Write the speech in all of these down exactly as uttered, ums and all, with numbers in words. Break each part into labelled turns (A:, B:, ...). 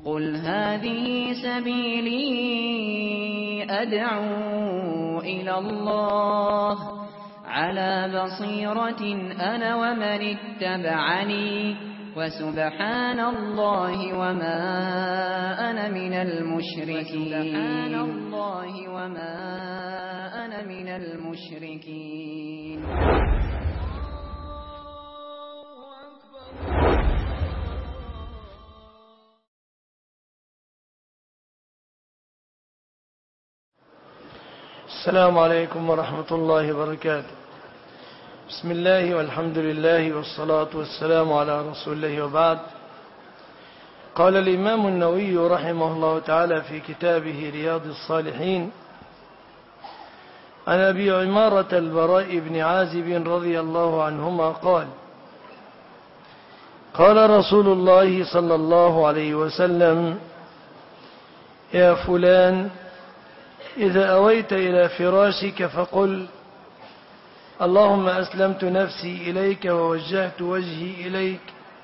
A: قل هذه سبيلي أدعو إلى الله على بصيرة أنا ومن اتبعني وسبحان الله وما أنا من المشركين وسبحان الله وما أنا من المشركين.
B: السلام عليكم ورحمة الله وبركاته. بسم الله والحمد لله والصلاة والسلام على رسول الله وبعد. قال الإمام النووي رحمه الله تعالى في كتابه رياض الصالحين عن أبي عمارة البراء بن عازب رضي الله عنهما قال قال رسول الله صلى الله عليه وسلم: يا فلان، إذا أويت إلى فراشك فقل: اللهم أسلمت نفسي إليك ووجهت وجهي إليك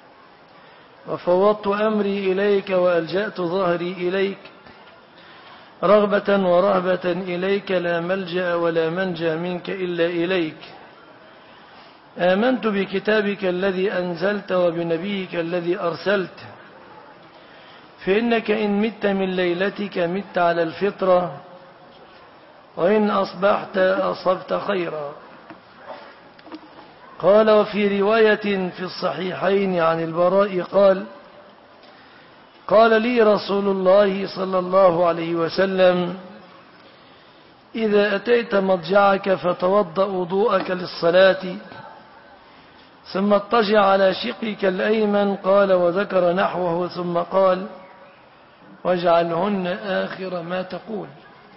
B: وفوضت أمري إليك وألجأت ظهري إليك رغبة ورهبة إليك لا ملجأ ولا منجا منك إلا إليك. آمنت بكتابك الذي أنزلت وبنبيك الذي أرسلت، فإنك إن مت من ليلتك مت على الفطرة، وإن أصبحت أصبت خيرا. قال: وفي رواية في الصحيحين عن البراء قال: قال لي رسول الله صلى الله عليه وسلم: إذا أتيت مضجعك فتوضأ وضوءك للصلاة ثم اضطجع على شقك الأيمن. قال وذكر نحوه ثم قال: واجعلهن آخر ما تقول.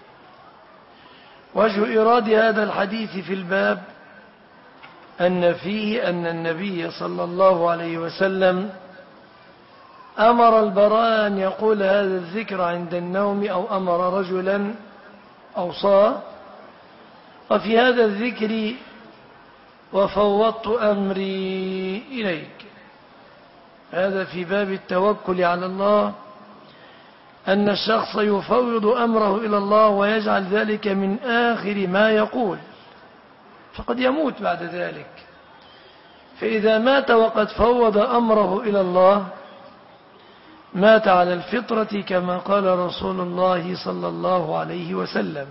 B: وجه إيراد هذا الحديث في الباب أن فيه أن النبي صلى الله عليه وسلم أمر البراء أن يقول هذا الذكر عند النوم، أو أمر رجلا أوصاه. وفي هذا الذكر وفوضت أمري إليك، هذا في باب التوكل على الله، أن الشخص يفوض أمره إلى الله ويجعل ذلك من آخر ما يقول، فقد يموت بعد ذلك. فإذا مات وقد فوض أمره إلى الله مات على الفطرة، كما قال رسول الله صلى الله عليه وسلم.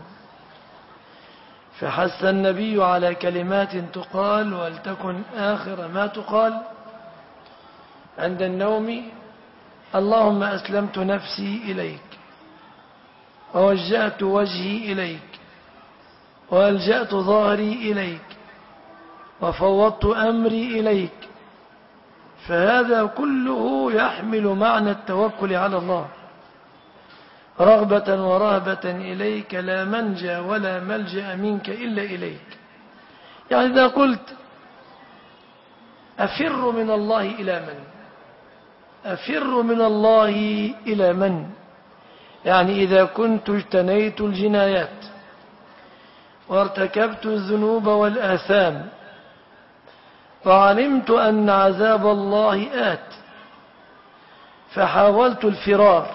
B: فحث النبي على كلمات تقال ولتكن آخر ما تقال عند النوم: اللهم أسلمت نفسي إليك ووجهت وجهي إليك وألجأت ظهري إليك وفوضت أمري إليك. فهذا كله يحمل معنى التوكل على الله، رغبة ورهبة إليك لا منجا ولا ملجأ منك إلا إليك. يعني إذا قلت أفر من الله إلى من؟ أفر من الله إلى من؟ يعني إذا كنت اجتنيت الجنايات وارتكبت الذنوب والآثام وعلمت أن عذاب الله آت فحاولت الفرار،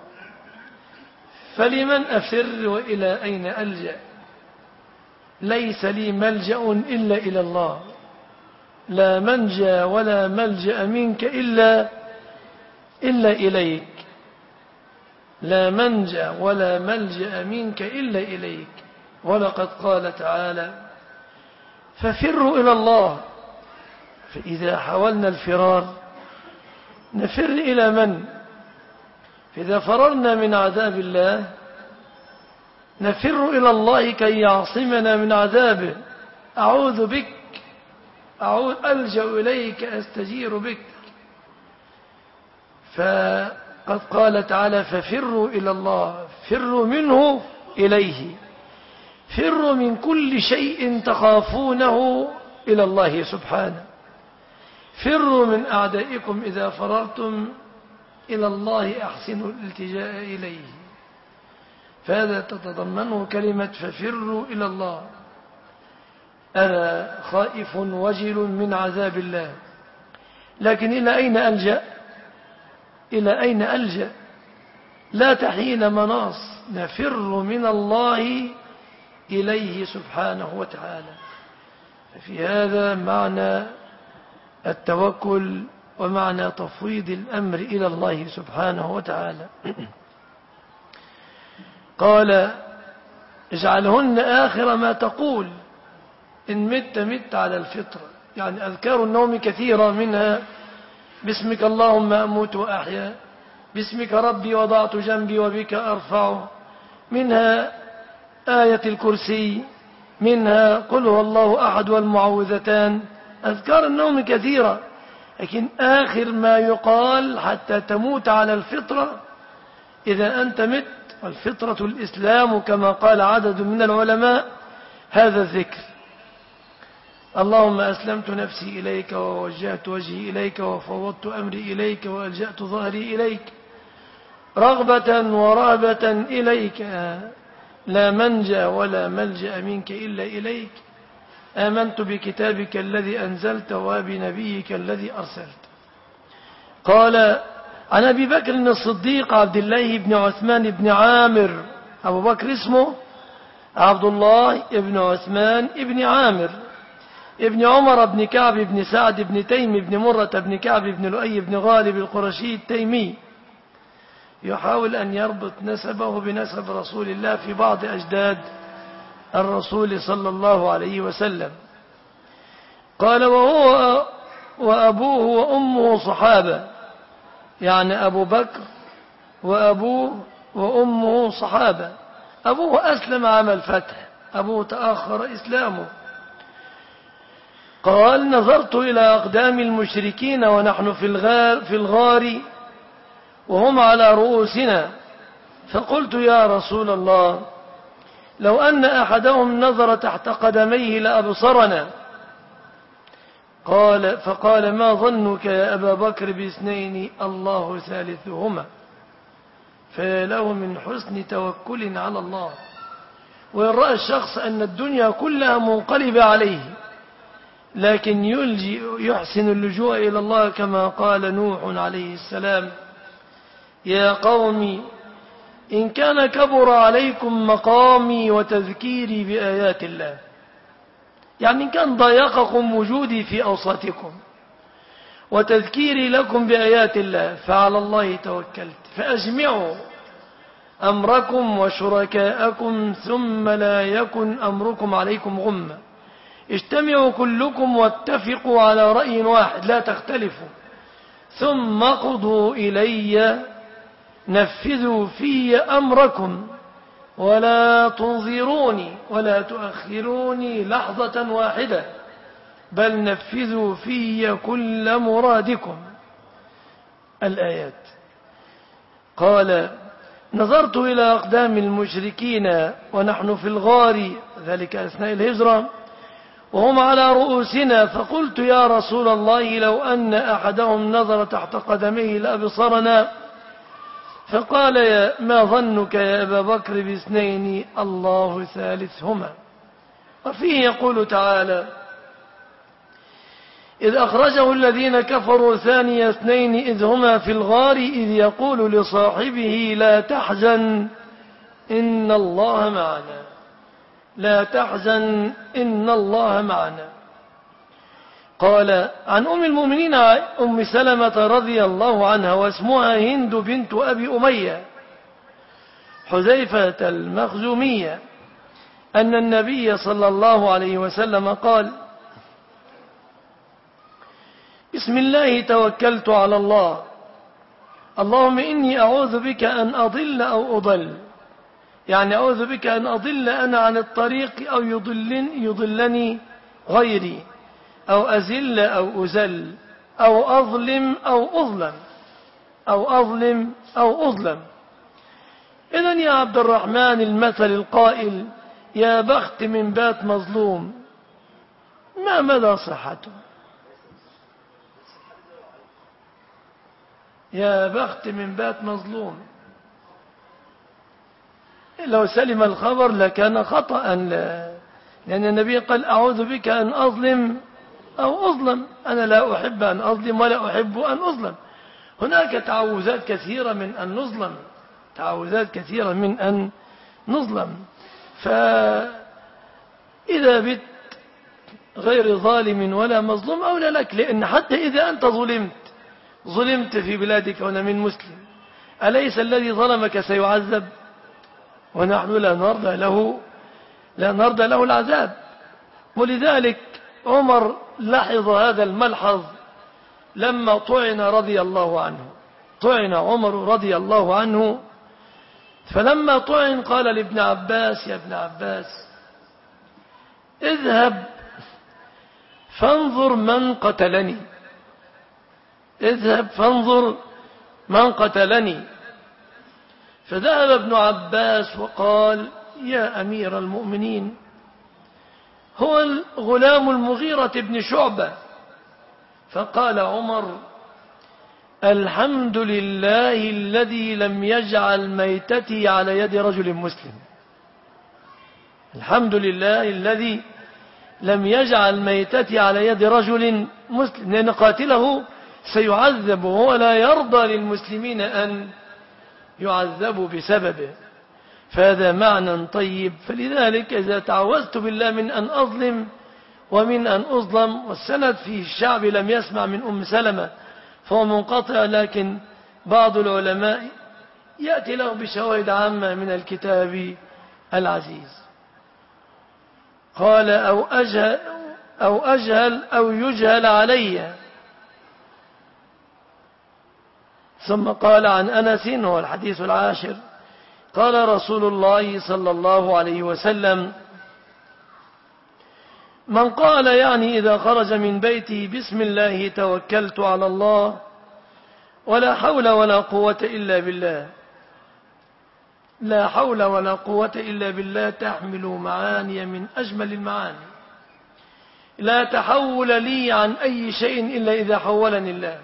B: فلمن أفر وإلى أين ألجأ؟ ليس لي ملجأ إلا إلى الله، لا منجا ولا ملجأ منك إلا إلا إليك، لا منجا ولا ملجأ منك إلا إليك. ولقد قال تعالى: ففروا إلى الله. فإذا حاولنا الفرار نفر إلى من؟ فإذا فررنا من عذاب الله نفر إلى الله كي يعصمنا من عذابه. أعوذ بك، أعوذ ألجأ إليك، أستجير بك. فقد قال تعالى: ففروا إلى الله، فروا منه إليه، فروا من كل شيء تخافونه إلى الله سبحانه. فروا من أعدائكم إذا فررتم إلى الله أحسنوا الالتجاء إليه. فهذا تتضمنه كلمة ففروا إلى الله. أنا خائف وجل من عذاب الله، لكن إلى أين ألجأ؟ إلى أين ألجأ؟ لا تحين مناص نفر من الله إليه سبحانه وتعالى. في هذا معنى التوكل ومعنى تفويض الأمر إلى الله سبحانه وتعالى. قال اجعلهن آخر ما تقول إن مت مت على الفطرة. يعني أذكار النوم كثيرة، منها باسمك اللهم أموت وأحيا، باسمك ربي وضعت جنبي وبك أرفعه، منها آية الكرسي، منها قل هو الله أحد والمعوذتان. أذكار النوم كثيرة، لكن آخر ما يقال حتى تموت على الفطرة إذا أنت مت، والفطرة الإسلام كما قال عدد من العلماء، هذا الذكر: اللهم أسلمت نفسي إليك ووجهت وجهي إليك وفوضت أمري إليك وألجأت ظهري إليك رغبة ورهبة إليك، لا منجأ ولا ملجأ منك إلا إليك، آمنت بكتابك الذي أنزلت وبنبيك الذي أرسلت. قال عن أبي بكر الصديق عبد الله بن عثمان بن عامر، أبو بكر اسمه عبد الله بن عثمان بن عامر، ابن عمر بن كعب بن سعد بن تيم بن مرة بن كعب بن لؤي بن غالب القرشي التيمي، يحاول أن يربط نسبه بنسب رسول الله في بعض أجداد الرسول صلى الله عليه وسلم. قال وهو وأبوه وأمه صحابة، يعني أبو بكر وأبوه وأمه صحابة. أبوه أسلم عام الفتح، أبوه تأخر إسلامه. قال نظرت إلى أقدام المشركين ونحن في الغار, في الغار وهم على رؤوسنا، فقلت يا رسول الله لو أن أحدهم نظر تحت قدميه لأبصرنا. قال فقال ما ظنك يا أبا بكر باثنين الله ثالثهما، فله من حسن توكل على الله. وإن رأى الشخص أن الدنيا كلها منقلبة عليه، لكن يلجي يحسن اللجوء إلى الله كما قال نوح عليه السلام: يا قوم إن كان كبر عليكم مقامي وتذكيري بآيات الله، يعني إن كان ضايقكم وجودي في أوساطكم وتذكيري لكم بآيات الله فعلى الله توكلت، فأجمعوا أمركم وشركاءكم ثم لا يكن أمركم عليكم غمة، اجتمعوا كلكم واتفقوا على رأي واحد لا تختلفوا، ثم قضوا إلي، نفذوا في أمركم ولا تنظروني ولا تؤخروني لحظة واحدة، بل نفذوا في كل مرادكم. الآيات. قال نظرت إلى أقدام المشركين ونحن في الغار، ذلك أثناء الهجرة، وهم على رؤوسنا، فقلت يا رسول الله لو أن أحدهم نظر تحت قدميه لأبصرنا. فقال يا ما ظنك يا أبا بكر باثنين الله ثالثهما. وفيه يقول تعالى: إذ أخرجه الذين كفروا ثاني اثنين إذ هما في الغار إذ يقول لصاحبه لا تحزن إن الله معنا، لا تحزن إن الله معنا. قال عن أم المؤمنين أم سلمة رضي الله عنها واسمها هند بنت أبي أمية حذيفة المخزومية أن النبي صلى الله عليه وسلم قال: بسم الله توكلت على الله، اللهم إني أعوذ بك أن أضل أو أضل، يعني أعوذ بك أن أضل أنا عن الطريق أو يضلني, يضلني غيري، أو أزل أو أزل، أو أظلم أو أظلم، أو أظلم أو أظلم. إذن يا عبد الرحمن المثل القائل يا بخت من بات مظلوم، ما مدى صحته؟ يا بخت من بات مظلوم، لو سلم الخبر لكان خطأ، لأن النبي قال أعوذ بك أن أظلم أو أظلم، أنا لا أحب أن أظلم ولا أحب أن أظلم. هناك تعوذات كثيرة من أن نظلم، تعوذات كثيرة من أن نظلم. فإذا بت غير ظالم ولا مظلوم أولى لك، لأن حتى إذا أنت ظلمت ظلمت في بلادك وأنا من مسلم، أليس الذي ظلمك سيعذب؟ ونحن لا نرضى له لا نرضى له العذاب. ولذلك عمر لاحظ هذا الملحظ لما طعن رضي الله عنه. طعن عمر رضي الله عنه، فلما طعن قال لابن عباس: يا ابن عباس، اذهب فانظر من قتلني، اذهب فانظر من قتلني. فذهب ابن عباس وقال: يا أمير المؤمنين، هو الغلام المغيرة بن شعبة. فقال عمر: الحمد لله الذي لم يجعل ميتتي على يد رجل مسلم. الحمد لله الذي لم يجعل ميتتي على يد رجل مسلم، لأن قاتله سيعذب وهو لا يرضى للمسلمين أن يعذبوا بسببه. فهذا معنى طيب. فلذلك إذا تعوذت بالله من أن أظلم ومن أن أظلم، والسند في الشعب لم يسمع من أم سلمة فهو منقطع، لكن بعض العلماء يأتي له بشواهد عامة من الكتاب العزيز. قال: أو أجهل أو, أجهل أو يجهل علي. ثم قال عن أنس، هو الحديث العاشر، قال رسول الله صلى الله عليه وسلم: من قال يعني إذا خرج من بيته بسم الله توكلت على الله ولا حول ولا قوة إلا بالله. لا حول ولا قوة إلا بالله تحمل معاني من أجمل المعاني. لا تحول لي عن أي شيء إلا إذا حولني الله.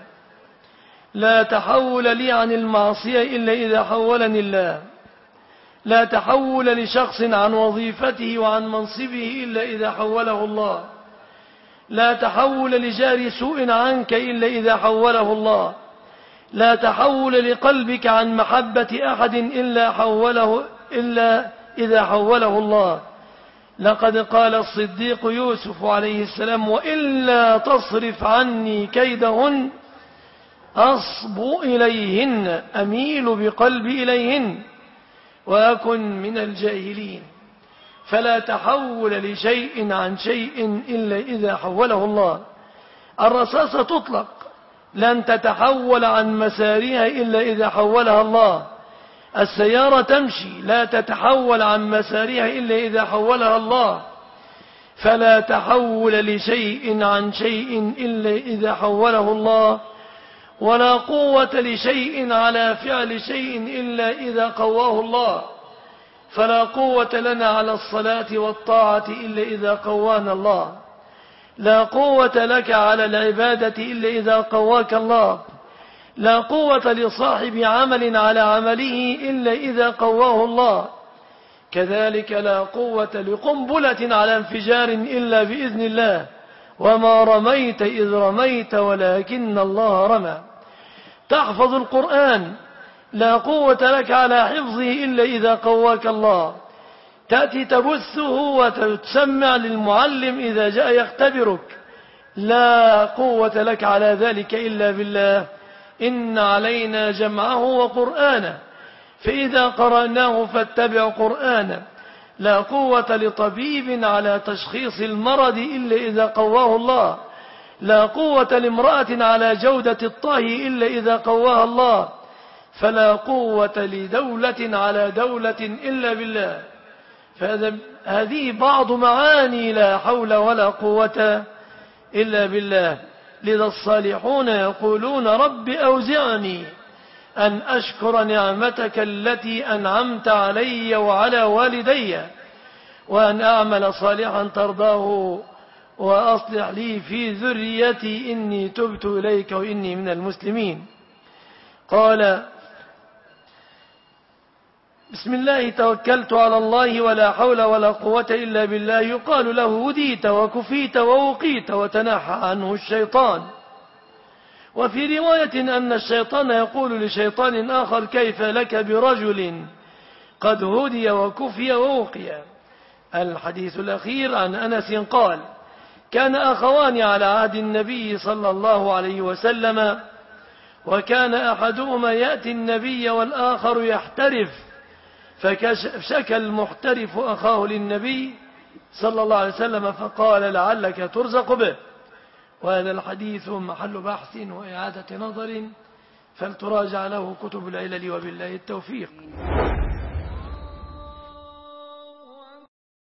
B: لا تحول لي عن المعصية إلا إذا حولني الله. لا تحول لشخص عن وظيفته وعن منصبه إلا إذا حوله الله. لا تحول لجار سوء عنك إلا إذا حوله الله. لا تحول لقلبك عن محبة أحد إلا حوله إلا إذا حوله الله. لقد قال الصديق يوسف عليه السلام: وإلا تصرف عني كيدهن أصب إليهن أميل بقلبي إليهن وأكن من الجاهلين. فلا تحول لشيء عن شيء إلا إذا حوله الله. الرصاصة تطلق، لن تتحول عن مسارها إلا إذا حولها الله. السيارة تمشي، لا تتحول عن مسارها إلا إذا حولها الله. فلا تحول لشيء عن شيء إلا إذا حوله الله. ولا قوة لشيء على فعل شيء إلا إذا قواه الله. فلا قوة لنا على الصلاة والطاعة إلا إذا قوانا الله. لا قوة لك على العبادة إلا إذا قواك الله. لا قوة لصاحب عمل على عمله إلا إذا قواه الله. كذلك لا قوة لقنبلة على انفجار إلا بإذن الله. وما رميت إذ رميت ولكن الله رمى. تحفظ القرآن، لا قوة لك على حفظه إلا إذا قواك الله. تأتي تبثه وتسمع للمعلم إذا جاء يختبرك، لا قوة لك على ذلك إلا بالله. إن علينا جمعه وقرآنه فإذا قرأناه فاتبع قرآنه. لا قوة لطبيب على تشخيص المرض إلا إذا قواه الله. لا قوة لامرأة على جودة الطهي إلا إذا قواها الله. فلا قوة لدولة على دولة إلا بالله. فهذه بعض معاني لا حول ولا قوة إلا بالله. لذا الصالحون يقولون: رب أوزعني أن أشكر نعمتك التي أنعمت علي وعلى والدي وأن أعمل صالحا ترضاه وأصلح لي في ذريتي إني تبت إليك وإني من المسلمين. قال: بسم الله توكلت على الله ولا حول ولا قوة إلا بالله. يقال له: هديت وكفيت ووقيت وتنحى عنه الشيطان. وفي رواية أن الشيطان يقول لشيطان آخر كيف لك برجل قد هدي وكفي ووقي. الحديث الأخير عن أنس قال كان أخوان على عهد النبي صلى الله عليه وسلم، وكان أحدهما يأتي النبي والآخر يحترف، فشكى المحترف أخاه للنبي صلى الله عليه وسلم فقال لعلك ترزق به. وهذا الحديث محل بحث وإعادة نظر، فلتراجع له كتب العلل، وبالله التوفيق.